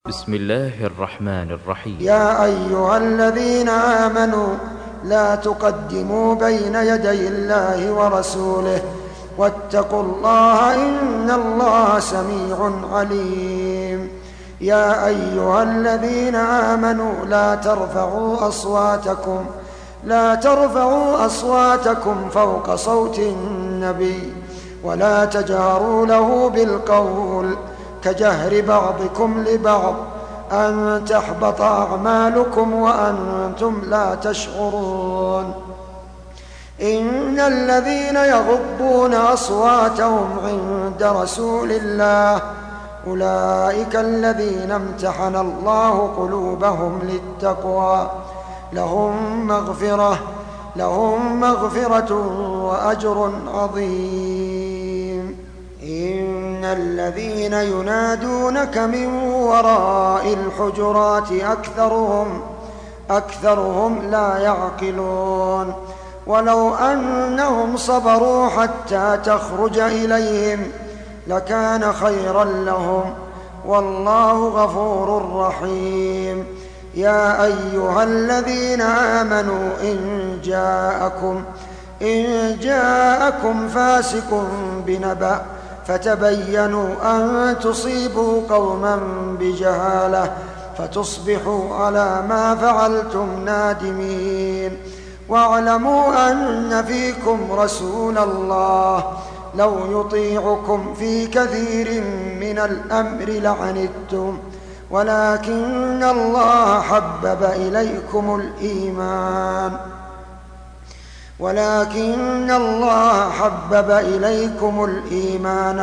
بسم الله الرحمن الرحيم. يا أيها الذين آمنوا لا تقدموا بين يدي الله ورسوله واتقوا الله إن الله سميع عليم. يا أيها الذين آمنوا لا ترفعوا أصواتكم فوق صوت النبي ولا تجهروا له بالقول كجهر بعضكم لبعض أن تحبط أعمالكم وأنتم لا تشعرون. إن الذين يغضون أصواتهم عند رسول الله أولئك الذين امتحن الله قلوبهم للتقوى لهم مغفرة وأجر عظيم. إن الذين ينادونك من وراء الحجرات أكثرهم لا يعقلون. ولو أنهم صبروا حتى تخرج إليهم لكان خيرا لهم والله غفور رحيم. يا أيها الذين آمنوا إن جاءكم فاسق بنبأ فتبينوا أن تصيبوا قوما بجهالة فتصبحوا على ما فعلتم نادمين. واعلموا أن فيكم رسول الله لو يطيعكم في كثير من الأمر لعنتم ولكن الله حبب إليكم الإيمان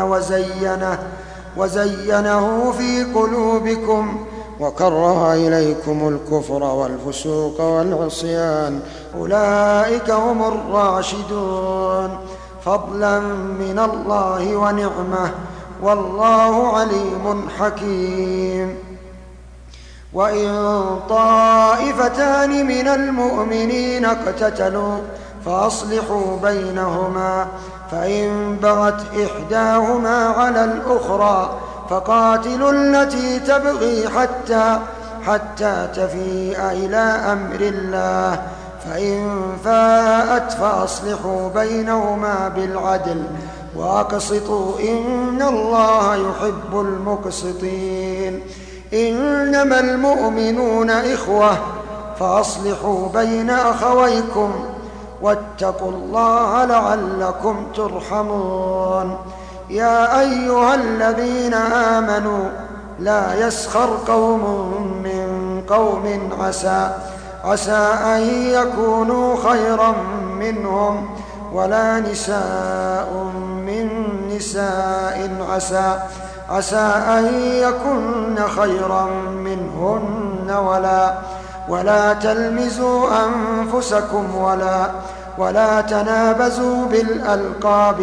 وزينه في قلوبكم وكره إليكم الكفر والفسوق والعصيان أولئك هم الراشدون فضلا من الله ونعمة والله عليم حكيم. وإن طائفتان من المؤمنين اقتتلوا فأصلحوا بينهما فإن بغت إحداهما على الأخرى فقاتلوا التي تبغي حتى تفيء إلى أمر الله فإن فاءت فأصلحوا بينهما بالعدل وأقسطوا إن الله يحب المقسطين. إنما المؤمنون إخوة فأصلحوا بين أخويكم واتقوا الله لعلكم ترحمون. يا أيها الذين آمنوا لا يسخر قوم من قوم عسى أن يكونوا خيرا منهم ولا نساء من نساء عسى أن يكن خيرا منهن ولا تلمزوا أنفسكم ولا تنابزوا بالألقاب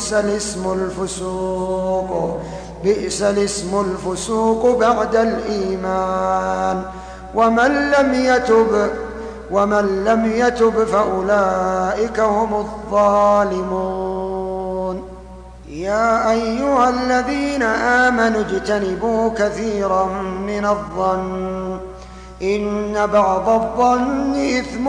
بئس الاسم الفسوق بعد الإيمان ومن لم يتب فأولئك هم الظالمون. يا أيها الذين آمنوا اجتنبوا كثيرا من الظن إن بعض الظن إثم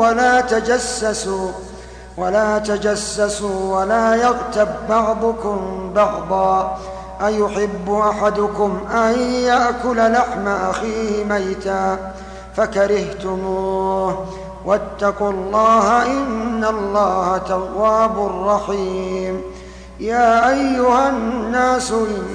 ولا تجسسوا ولا يغتب بعضكم بعضا أيحب أحدكم أن يأكل لحم أخيه ميتا فكرهتموه واتقوا الله إن الله تواب رحيم. يا أيها الناس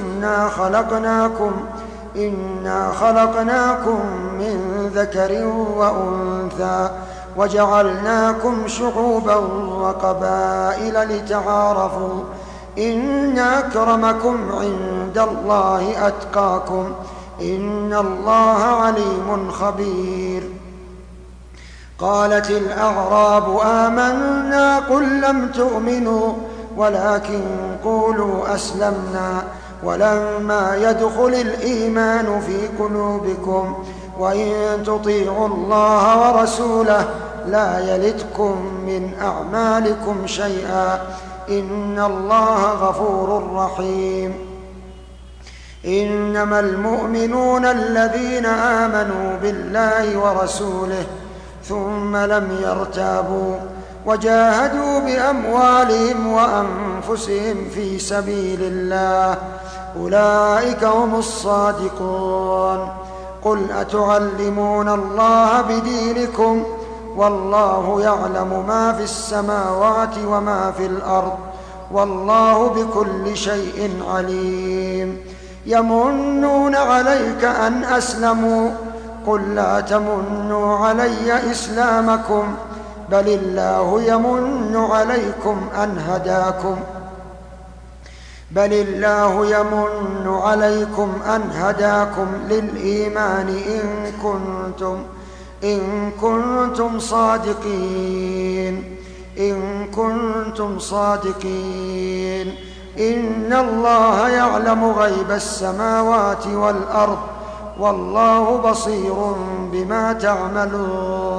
إنا خلقناكم من ذكر وأنثى وجعلناكم شعوبا وقبائل لتعارفوا إن أكرمكم عند الله أتقاكم إن الله عليم خبير. قالت الأعراب آمنا قل لم تؤمنوا ولكن قولوا أسلمنا ولما يدخل الإيمان في قلوبكم وإن تطيعوا الله ورسوله لا يلتكم من أعمالكم شيئا إن الله غفور رحيم. إنما المؤمنون الذين آمنوا بالله ورسوله ثم لم يرتابوا وجاهدوا بأموالهم وأنفسهم في سبيل الله أولئك هم الصادقون. قل أتعلمون الله بدينكم والله يعلم ما في السماوات وما في الأرض والله بكل شيء عليم. يمنون عليك أن أسلموا قل لا تمنوا علي إسلامكم بل الله يمن عليكم أن هداكم للإيمان إن كنتم صادقين إن الله يعلم غيب السماوات والأرض والله بصير بما تعملون.